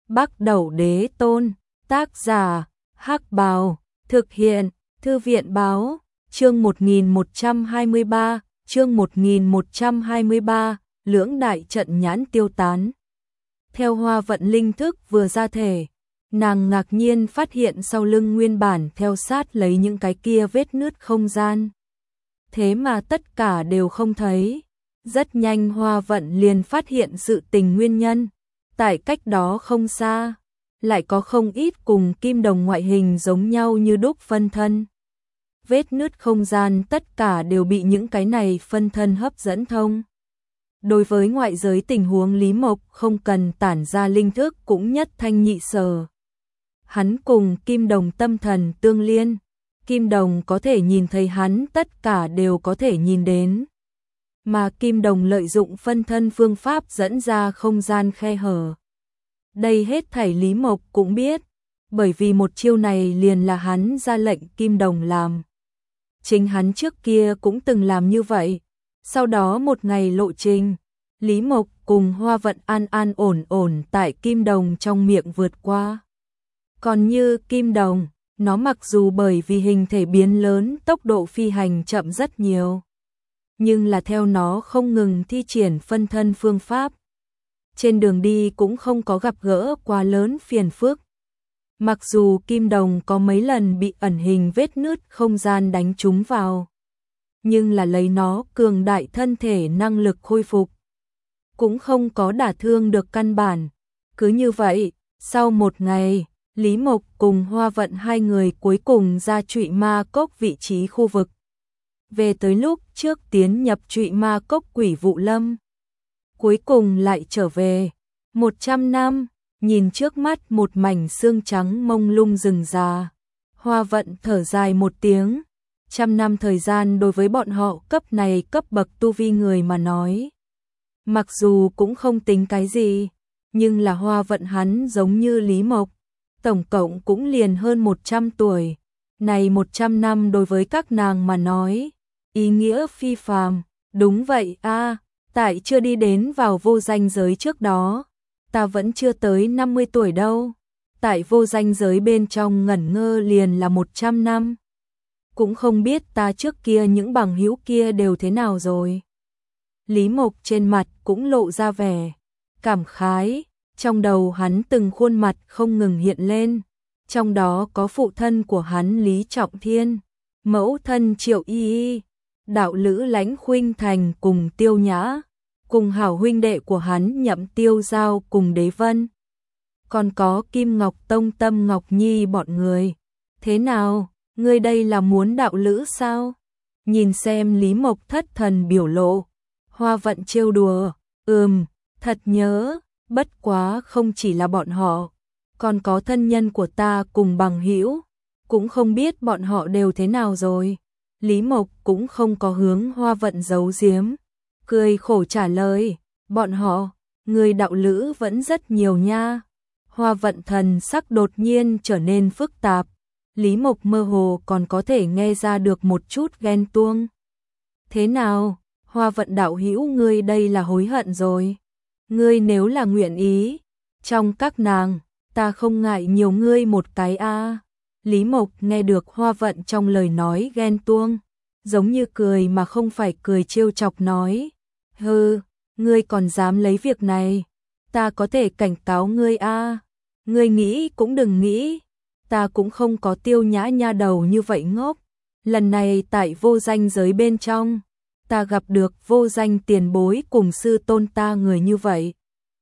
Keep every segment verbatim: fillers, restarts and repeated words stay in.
Bắc Đẩu Đế Tôn, tác giả, Hắc Bào, thực hiện, Thư viện báo, chương một nghìn một trăm hai mươi ba, chương một nghìn một trăm hai mươi ba, lưỡng đại trận nhãn tiêu tán. Theo Hoa Vận linh thức vừa ra thể, nàng ngạc nhiên phát hiện sau lưng nguyên bản theo sát lấy những cái kia vết nứt không gian. Thế mà tất cả đều không thấy. Rất nhanh Hoa Vận liền phát hiện sự tình nguyên nhân. Tại cách đó không xa, lại có không ít cùng kim đồng ngoại hình giống nhau như đúc phân thân. Vết nứt không gian tất cả đều bị những cái này phân thân hấp dẫn thông. Đối với ngoại giới tình huống Lý Mộc không cần tản ra linh thức cũng nhất thanh nhị sở. Hắn cùng kim đồng tâm thần tương liên, kim đồng có thể nhìn thấy hắn tất cả đều có thể nhìn đến. Mà kim đồng lợi dụng phân thân phương pháp dẫn ra không gian khe hở. Đây hết thảy Lý Mộc cũng biết, bởi vì một chiêu này liền là hắn ra lệnh kim đồng làm. Chính hắn trước kia cũng từng làm như vậy. Sau đó một ngày lộ trình, Lý Mộc cùng Hoa Vận an an ổn ổn tại kim đồng trong miệng vượt qua. Còn như kim đồng, nó mặc dù bởi vì hình thể biến lớn tốc độ phi hành chậm rất nhiều, nhưng là theo nó không ngừng thi triển phân thân phương pháp. Trên đường đi cũng không có gặp gỡ quá lớn phiền phức. Mặc dù kim đồng có mấy lần bị ẩn hình vết nứt không gian đánh trúng vào, nhưng là lấy nó cường đại thân thể năng lực khôi phục, cũng không có đả thương được căn bản. Cứ như vậy, sau một ngày, Lý Mộc cùng Hoa Vận hai người cuối cùng ra Trụy Ma Cốc vị trí khu vực. Về tới lúc trước tiến nhập Trụy Ma Cốc Quỷ Vụ Lâm. Cuối cùng lại trở về. Một trăm năm, nhìn trước mắt một mảnh xương trắng mông lung rừng già. Hoa Vận thở dài một tiếng. Trăm năm thời gian đối với bọn họ cấp này cấp bậc tu vi người mà nói. Mặc dù cũng không tính cái gì, nhưng là Hoa Vận hắn giống như Lý Mộc. Tổng cộng cũng liền hơn một trăm tuổi. Này một trăm năm đối với các nàng mà nói, ý nghĩa phi phàm. Đúng vậy a, tại chưa đi đến vào vô danh giới trước đó, ta vẫn chưa tới năm mươi tuổi đâu. Tại vô danh giới bên trong ngẩn ngơ liền là một trăm năm. Cũng không biết ta trước kia những bằng hữu kia đều thế nào rồi. Lý Mộc trên mặt cũng lộ ra vẻ cảm khái. Trong đầu hắn từng khuôn mặt không ngừng hiện lên, trong đó có phụ thân của hắn Lý Trọng Thiên, mẫu thân Triệu Y Y, đạo lữ Lãnh Khuynh Thành cùng Tiêu Nhã, cùng hảo huynh đệ của hắn Nhậm Tiêu Giao cùng Đế Vân. Còn có Kim Ngọc Tông Tâm Ngọc Nhi bọn người. Thế nào, ngươi đây là muốn đạo lữ sao? Nhìn xem Lý Mộc thất thần biểu lộ, Hoa Vận trêu đùa, ừm, thật nhớ. Bất quá không chỉ là bọn họ, còn có thân nhân của ta cùng bằng hữu, cũng không biết bọn họ đều thế nào rồi. Lý Mộc cũng không có hướng Hoa Vận giấu giếm, cười khổ trả lời, bọn họ, người đạo lữ vẫn rất nhiều nha. Hoa Vận thần sắc đột nhiên trở nên phức tạp, Lý Mộc mơ hồ còn có thể nghe ra được một chút ghen tuông. Thế nào, Hoa Vận đạo hữu ngươi đây là hối hận rồi. Ngươi nếu là nguyện ý, trong các nàng, ta không ngại nhiều ngươi một cái a. Lý Mộc nghe được Hoa Vận trong lời nói ghen tuông, giống như cười mà không phải cười trêu chọc nói. Hừ, ngươi còn dám lấy việc này, ta có thể cảnh cáo ngươi a. Ngươi nghĩ cũng đừng nghĩ, ta cũng không có Tiêu Nhã nha đầu như vậy ngốc. Lần này tại vô danh giới bên trong, ta gặp được vô danh tiền bối cùng sư tôn ta người như vậy.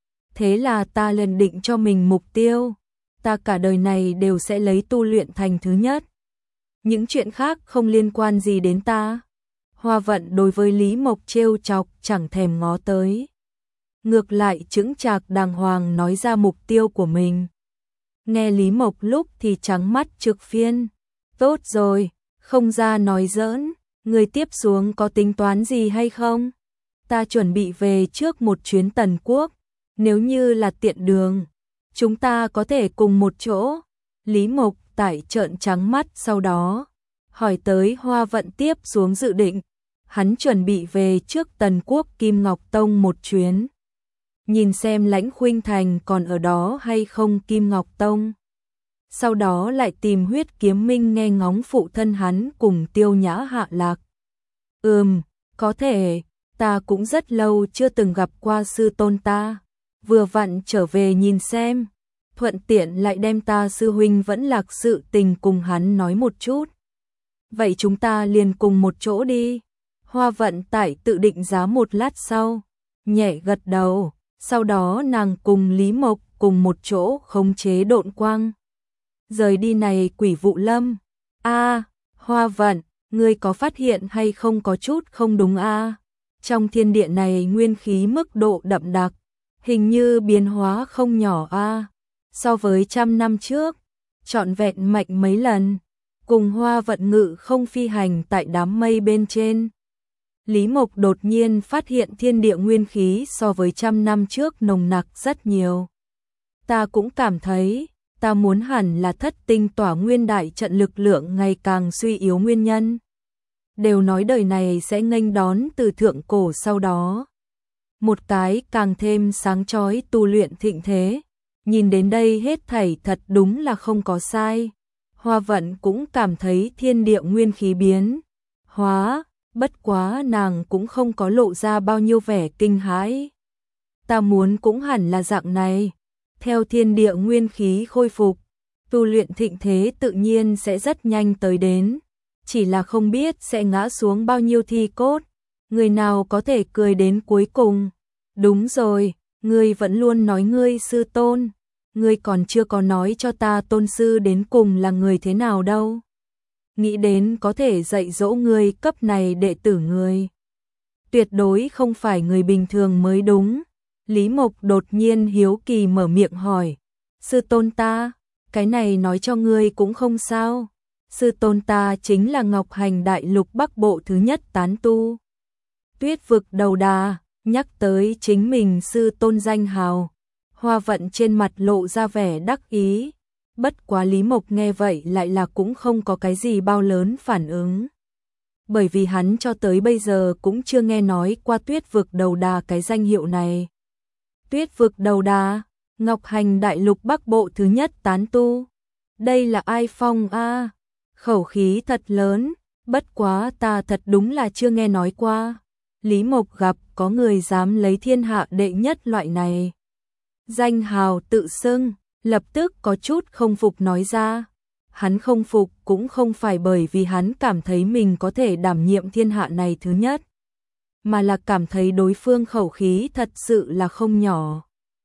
Thế là ta liền định cho mình mục tiêu, ta cả đời này đều sẽ lấy tu luyện thành thứ nhất. Những chuyện khác không liên quan gì đến ta. Hoa Vận đối với Lý Mộc trêu chọc chẳng thèm ngó tới. Ngược lại chững chạc đàng hoàng nói ra mục tiêu của mình. Nghe Lý Mộc lúc thì trắng mắt trực phiên. Tốt rồi, không ra nói giỡn. Người tiếp xuống có tính toán gì hay không? Ta chuẩn bị về trước một chuyến Tần Quốc. Nếu như là tiện đường, chúng ta có thể cùng một chỗ. Lý Mộc tại trợn trắng mắt sau đó, hỏi tới Hoa Vận tiếp xuống dự định. Hắn chuẩn bị về trước Tần Quốc Kim Ngọc Tông một chuyến. nhìn xem Lãnh Khuynh Thành còn ở đó hay không Kim Ngọc Tông. Sau đó lại tìm Huyết Kiếm Minh nghe ngóng phụ thân hắn cùng Tiêu Nhã hạ lạc. Ừm, có thể, ta cũng rất lâu chưa từng gặp qua sư tôn ta, vừa vặn trở về nhìn xem, thuận tiện lại đem ta sư huynh vẫn lạc sự tình cùng hắn nói một chút. Vậy chúng ta liền cùng một chỗ đi. Hoa Vận Tải tự định giá một lát sau, nhẹ gật đầu, sau đó nàng cùng Lý Mộc cùng một chỗ khống chế độn quang. Rời đi này Quỷ Vụ Lâm. A, Hoa Vận, ngươi có phát hiện hay không có chút không đúng a? Trong thiên địa này nguyên khí mức độ đậm đặc, hình như biến hóa không nhỏ a. So với trăm năm trước, trọn vẹn mạnh mấy lần, cùng Hoa Vận ngự không phi hành tại đám mây bên trên. Lý Mộc đột nhiên phát hiện thiên địa nguyên khí so với trăm năm trước nồng nặc rất nhiều. Ta cũng cảm thấy, ta muốn hẳn là thất tinh tỏa nguyên đại trận lực lượng ngày càng suy yếu nguyên nhân. Đều nói đời này sẽ nghênh đón từ thượng cổ sau đó. Một cái càng thêm sáng chói tu luyện thịnh thế. Nhìn đến đây hết thảy thật đúng là không có sai. Hoa Vận cũng cảm thấy thiên địa nguyên khí biến hóa, bất quá nàng cũng không có lộ ra bao nhiêu vẻ kinh hãi. Ta muốn cũng hẳn là dạng này. Theo thiên địa nguyên khí khôi phục, tu luyện thịnh thế tự nhiên sẽ rất nhanh tới đến. Chỉ là không biết sẽ ngã xuống bao nhiêu thi cốt. Người nào có thể cười đến cuối cùng. Đúng rồi, ngươi vẫn luôn nói ngươi sư tôn. Ngươi còn chưa có nói cho ta tôn sư đến cùng là người thế nào đâu. Nghĩ đến có thể dạy dỗ ngươi cấp này đệ tử ngươi. Tuyệt đối không phải người bình thường mới đúng. Lý Mộc đột nhiên hiếu kỳ mở miệng hỏi. Sư tôn ta, cái này nói cho ngươi cũng không sao. Sư tôn ta chính là Ngọc Hành Đại Lục Bắc Bộ thứ nhất tán tu. Tuyết vực đầu đà, nhắc tới chính mình sư tôn danh hào. Hoa Vận trên mặt lộ ra vẻ đắc ý. Bất quá Lý Mộc nghe vậy lại là cũng không có cái gì bao lớn phản ứng. Bởi vì hắn cho tới bây giờ cũng chưa nghe nói qua Tuyết vực đầu đà cái danh hiệu này. Tuyết vực đầu đà, Ngọc Hành Đại Lục Bắc Bộ thứ nhất tán tu. Đây là ai phong a? Khẩu khí thật lớn, bất quá ta thật đúng là chưa nghe nói qua. Lý Mộc gặp có người dám lấy thiên hạ đệ nhất loại này. Danh hào tự xưng, lập tức có chút không phục nói ra. Hắn không phục cũng không phải bởi vì hắn cảm thấy mình có thể đảm nhiệm thiên hạ này thứ nhất, mà là cảm thấy đối phương khẩu khí thật sự là không nhỏ.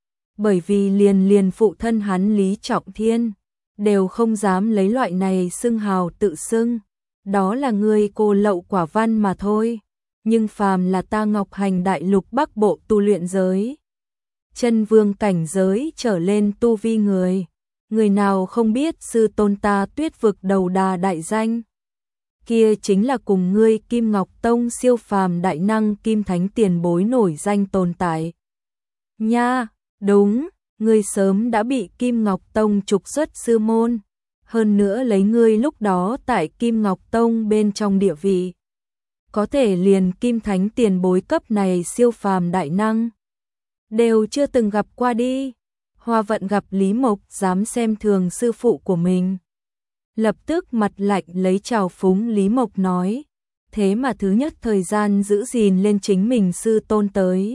Bởi vì liền liền phụ thân hắn Lý Trọng Thiên đều không dám lấy loại này xưng hào tự xưng, đó là người cô lậu quả văn mà thôi. Nhưng phàm là ta Ngọc Hành Đại Lục Bắc Bộ tu luyện giới, chân vương cảnh giới trở lên tu vi người, người nào không biết sư tôn ta Tuyết vực đầu đà đại danh. Kia chính là cùng ngươi Kim Ngọc Tông siêu phàm đại năng Kim Thánh tiền bối nổi danh tồn tại. Nha, đúng, ngươi sớm đã bị Kim Ngọc Tông trục xuất sư môn, hơn nữa lấy ngươi lúc đó tại Kim Ngọc Tông bên trong địa vị, có thể liền Kim Thánh tiền bối cấp này siêu phàm đại năng đều chưa từng gặp qua đi. Hoa Vận gặp Lý Mộc dám xem thường sư phụ của mình, lập tức mặt lạnh lấy trào phúng Lý Mộc nói, thế mà thứ nhất thời gian giữ gìn lên chính mình sư tôn tới.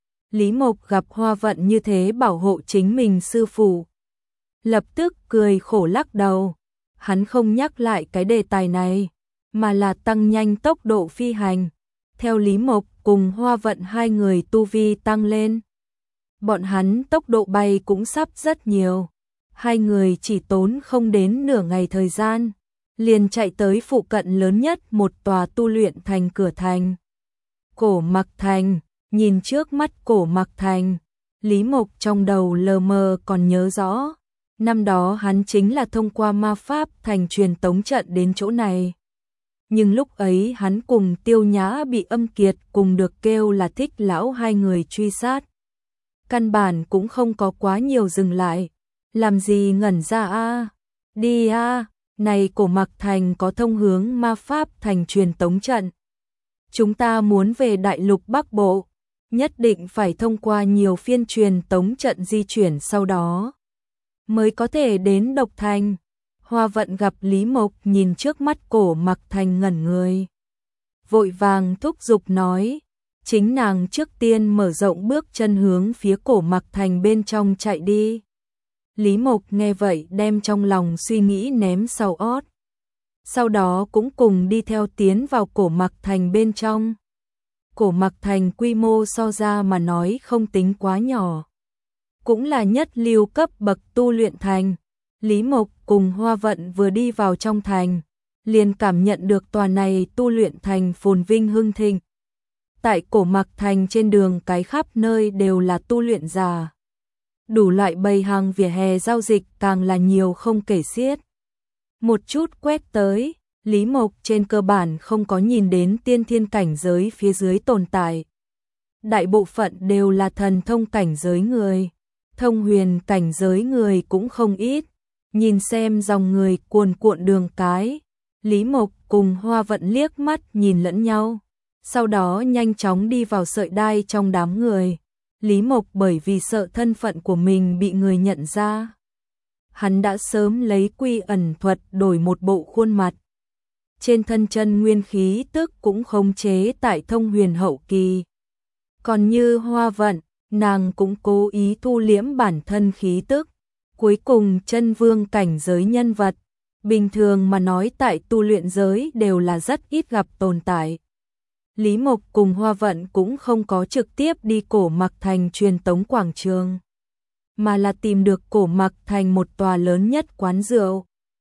Lý Mộc gặp Hoa Vận như thế bảo hộ chính mình sư phụ, lập tức cười khổ lắc đầu. Hắn không nhắc lại cái đề tài này, mà là tăng nhanh tốc độ phi hành. Theo Lý Mộc cùng Hoa Vận hai người tu vi tăng lên, bọn hắn tốc độ bay cũng sắp rất nhiều. Hai người chỉ tốn không đến nửa ngày thời gian, liền chạy tới phụ cận lớn nhất một tòa tu luyện thành cửa thành. Cổ Mặc Thành, nhìn trước mắt Cổ Mặc Thành, Lý Mộc trong đầu lờ mờ còn nhớ rõ. Năm đó hắn chính là thông qua ma pháp thành truyền tống trận đến chỗ này. Nhưng lúc ấy hắn cùng Tiêu Nhã bị Âm Kiệt cùng được kêu là Thích lão hai người truy sát. Căn bản cũng không có quá nhiều dừng lại. Làm gì ngẩn ra a? Đi a, này Cổ Mặc Thành có thông hướng ma pháp thành truyền tống trận. Chúng ta muốn về Đại Lục Bắc Bộ. nhất định phải thông qua nhiều phiên truyền tống trận di chuyển sau đó mới có thể đến Độc Thành. Hoa Vận gặp Lý Mộc nhìn trước mắt Cổ Mặc Thành ngẩn người, vội vàng thúc giục nói, chính nàng trước tiên mở rộng bước chân hướng phía Cổ Mặc Thành bên trong chạy đi. Lý Mộc nghe vậy đem trong lòng suy nghĩ ném sau ót, sau đó cũng cùng đi theo tiến vào Cổ Mặc Thành bên trong. Cổ Mặc Thành quy mô so ra mà nói không tính quá nhỏ, cũng là nhất lưu cấp bậc tu luyện thành. Lý Mộc cùng Hoa Vận vừa đi vào trong thành, liền cảm nhận được tòa này tu luyện thành phồn vinh hưng thịnh. Tại Cổ Mặc Thành trên đường cái khắp nơi đều là tu luyện giả, đủ loại bày hàng vỉa hè giao dịch càng là nhiều không kể xiết. Một chút quét tới, Lý Mộc trên cơ bản không có nhìn đến tiên thiên cảnh giới phía dưới tồn tại. Đại bộ phận đều là thần thông cảnh giới người, thông huyền cảnh giới người cũng không ít. Nhìn xem dòng người cuồn cuộn đường cái, Lý Mộc cùng Hoa Vận liếc mắt nhìn lẫn nhau, sau đó nhanh chóng đi vào sợi đai trong đám người. Lý Mộc bởi vì sợ thân phận của mình bị người nhận ra, hắn đã sớm lấy quy ẩn thuật đổi một bộ khuôn mặt. Trên thân chân nguyên khí tức cũng khống chế tại thông huyền hậu kỳ. Còn như Hoa Vận, nàng cũng cố ý thu liễm bản thân khí tức. Cuối cùng chân vương cảnh giới nhân vật, bình thường mà nói tại tu luyện giới đều là rất ít gặp tồn tại. Lý Mộc cùng Hoa Vận cũng không có trực tiếp đi Cổ Mặc Thành truyền tống quảng trường, mà là tìm được Cổ Mặc Thành một tòa lớn nhất quán rượu.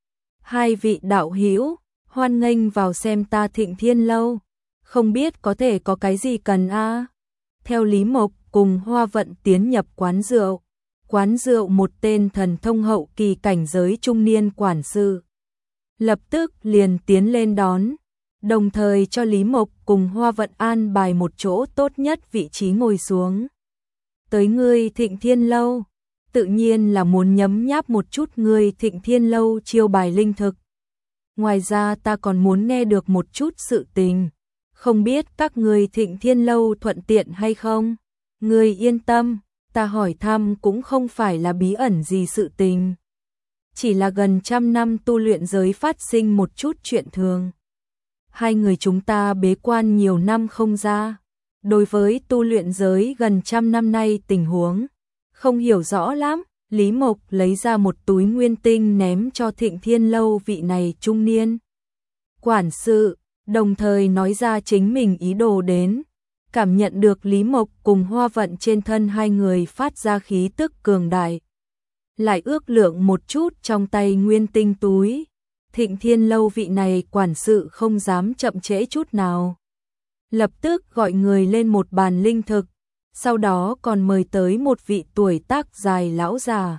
Hai vị đạo hữu, hoan nghênh vào xem ta Thịnh Thiên Lâu, không biết có thể có cái gì cần a? À? Theo Lý Mộc cùng Hoa Vận tiến nhập quán rượu, quán rượu một tên thần thông hậu kỳ cảnh giới trung niên quản sự lập tức liền tiến lên đón, đồng thời cho Lý Mộc cùng Hoa Vận an bài một chỗ tốt nhất vị trí ngồi xuống. Tới ngươi Thịnh Thiên Lâu, tự nhiên là muốn nhấm nháp một chút ngươi Thịnh Thiên Lâu chiêu bài linh thực. Ngoài ra ta còn muốn nghe được một chút sự tình, không biết các ngươi Thịnh Thiên Lâu thuận tiện hay không? Ngươi yên tâm, ta hỏi thăm cũng không phải là bí ẩn gì sự tình, chỉ là gần trăm năm tu luyện giới phát sinh một chút chuyện thường. Hai người chúng ta bế quan nhiều năm không ra, đối với tu luyện giới gần trăm năm nay tình huống không hiểu rõ lắm. Lý Mộc lấy ra một túi nguyên tinh ném cho Thịnh Thiên Lâu vị này trung niên quản sự, đồng thời nói ra chính mình ý đồ đến. Cảm nhận được Lý Mộc cùng Hoa Vận trên thân hai người phát ra khí tức cường đại, lại ước lượng một chút trong tay nguyên tinh túi. Thịnh Thiên Lâu vị này quản sự không dám chậm trễ chút nào, lập tức gọi người lên một bàn linh thực, sau đó còn mời tới một vị tuổi tác dài lão già.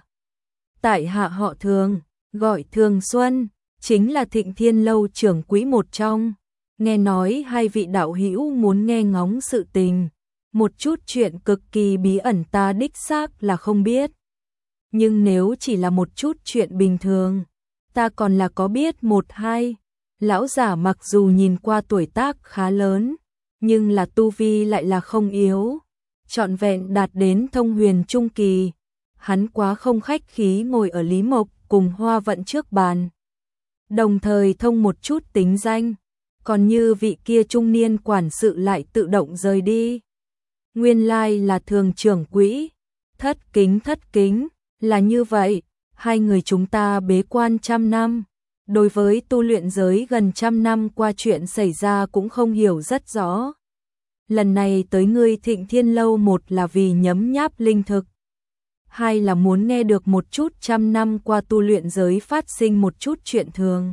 Tại hạ họ Thường, gọi Thường Xuân, chính là Thịnh Thiên Lâu trưởng quỹ một trong. Nghe nói hai vị đạo hữu muốn nghe ngóng sự tình, một chút chuyện cực kỳ bí ẩn ta đích xác là không biết. Nhưng nếu chỉ là một chút chuyện bình thường, ta còn là có biết một hai. Lão giả mặc dù nhìn qua tuổi tác khá lớn, nhưng là tu vi lại là không yếu, trọn vẹn đạt đến thông huyền trung kỳ. Hắn quá không khách khí ngồi ở Lý Mộc cùng Hoa Vận trước bàn, đồng thời thông một chút tính danh. Còn như vị kia trung niên quản sự lại tự động rời đi. Nguyên lai là Thường trưởng quỹ, thất kính thất kính, là như vậy, hai người chúng ta bế quan trăm năm, đối với tu luyện giới gần trăm năm qua chuyện xảy ra cũng không hiểu rất rõ. Lần này tới ngươi Thịnh Thiên Lâu, một là vì nhấm nháp linh thực, hai là muốn nghe được một chút trăm năm qua tu luyện giới phát sinh một chút chuyện thường.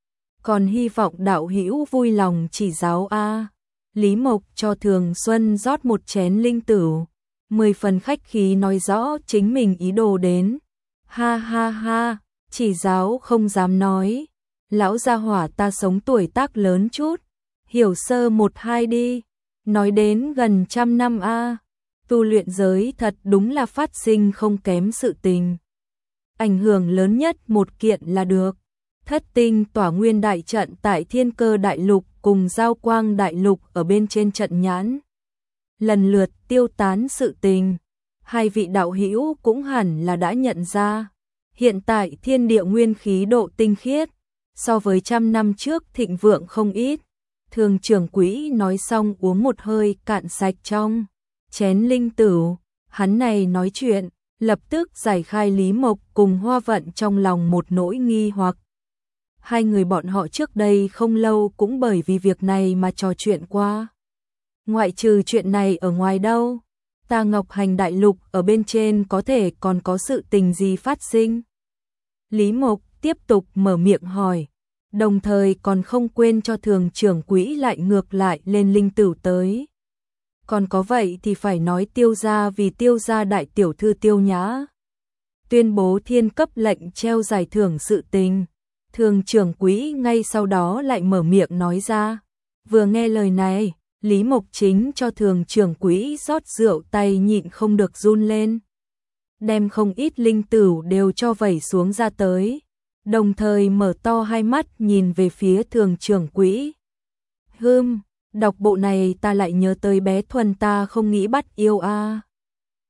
Còn hy vọng đạo hữu vui lòng chỉ giáo a. Lý Mộc cho Thường Xuân rót một chén linh tửu, mười phần khách khí nói rõ chính mình ý đồ đến. Ha ha ha, chỉ giáo không dám nói, lão gia hỏa ta sống tuổi tác lớn chút, hiểu sơ một hai đi. Nói đến gần trăm năm a, tu luyện giới thật đúng là phát sinh không kém sự tình. Ảnh hưởng lớn nhất một kiện là được. Thất tinh tỏa nguyên đại trận tại Thiên Cơ Đại Lục cùng Giao Quang Đại Lục ở bên trên trận nhãn. lần lượt tiêu tán sự tình. Hai vị đạo hữu cũng hẳn là đã nhận ra, hiện tại thiên địa nguyên khí độ tinh khiết, so với trăm năm trước thịnh vượng không ít. Thường trưởng quỹ nói xong uống một hơi cạn sạch trong chén linh tửu, hắn này nói chuyện, lập tức giải khai Lý Mộc cùng Hoa Vận trong lòng một nỗi nghi hoặc. Hai người bọn họ trước đây không lâu cũng bởi vì việc này mà trò chuyện qua. Ngoại trừ chuyện này ở ngoài đâu, ta Ngọc Hành đại lục ở bên trên có thể còn có sự tình gì phát sinh? Lý Mộc tiếp tục mở miệng hỏi, đồng thời còn không quên cho thường trưởng quỹ lại ngược lại lên linh tửu tới. Còn có vậy thì phải nói Tiêu gia vì Tiêu gia đại tiểu thư Tiêu Nhã tuyên bố thiên cấp lệnh treo giải thưởng sự tình. Thường trưởng quỹ ngay sau đó lại mở miệng nói ra. Vừa nghe lời này, Lý Mộc Chính cho thường trưởng quỹ rót rượu tay nhịn không được run lên. Đem không ít linh tửu đều cho vẩy xuống ra tới. Đồng thời mở to hai mắt nhìn về phía thường trưởng quỹ. Hưm, đọc bộ này ta lại nhớ tới bé Thuần ta không nghĩ bắt yêu a.